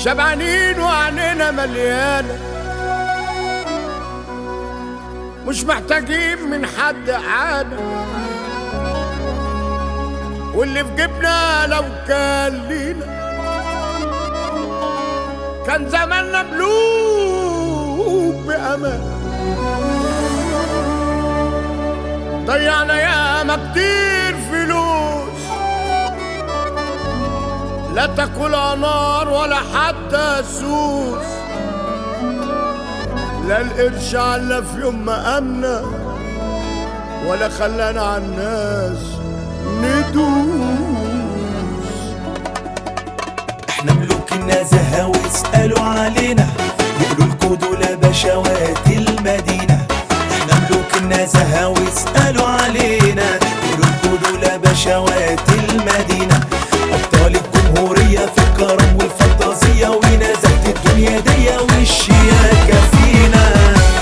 شبعانين وعنينا مليانة، مش محتاجين من حد عادة، واللي في جيبنا لو كان لينا كان زماننا ملوك بأمان. ضيعنا ياما كتير فلوس لا تاكلها نار ولا حتى سوس، لا القرش عنا في يوم ما أمنا ولا خلانا عالناس ندوس. احنا ملوك النزهة ويسألوا علينا، يقولوا لكوا دول بشوات المدينة. احنا ملوك النزهة ويسألوا علينا، يقولوا لكوا دول بشوات المدينة. أبطال الجمهورية في الكرم والفانتازية ونزهة الدنيا دي والشياكة فينا.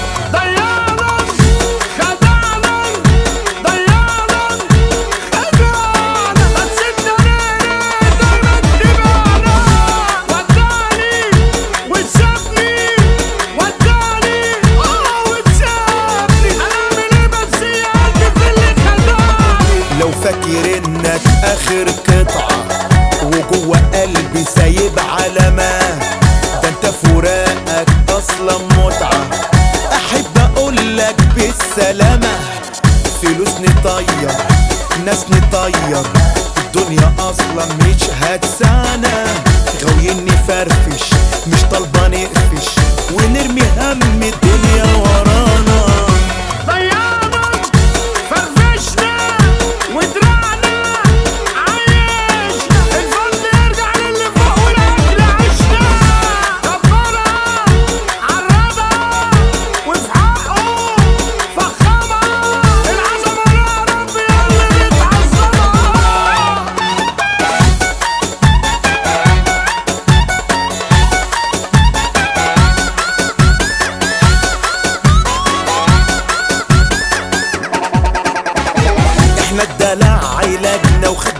لو فاكر انك اخر قطعة وجوه قلبي سايب علامة، ده انت فراقك اصلا متعة. احب اقولك بالسلامة، فلوس نطير ناس نطير، الدنيا اصلا مش هتسعنا. غاويين نفرفش مش طالبة نقفش، ونرمي هم الدنيا ورانا. احنا الدلع علاجنا وخد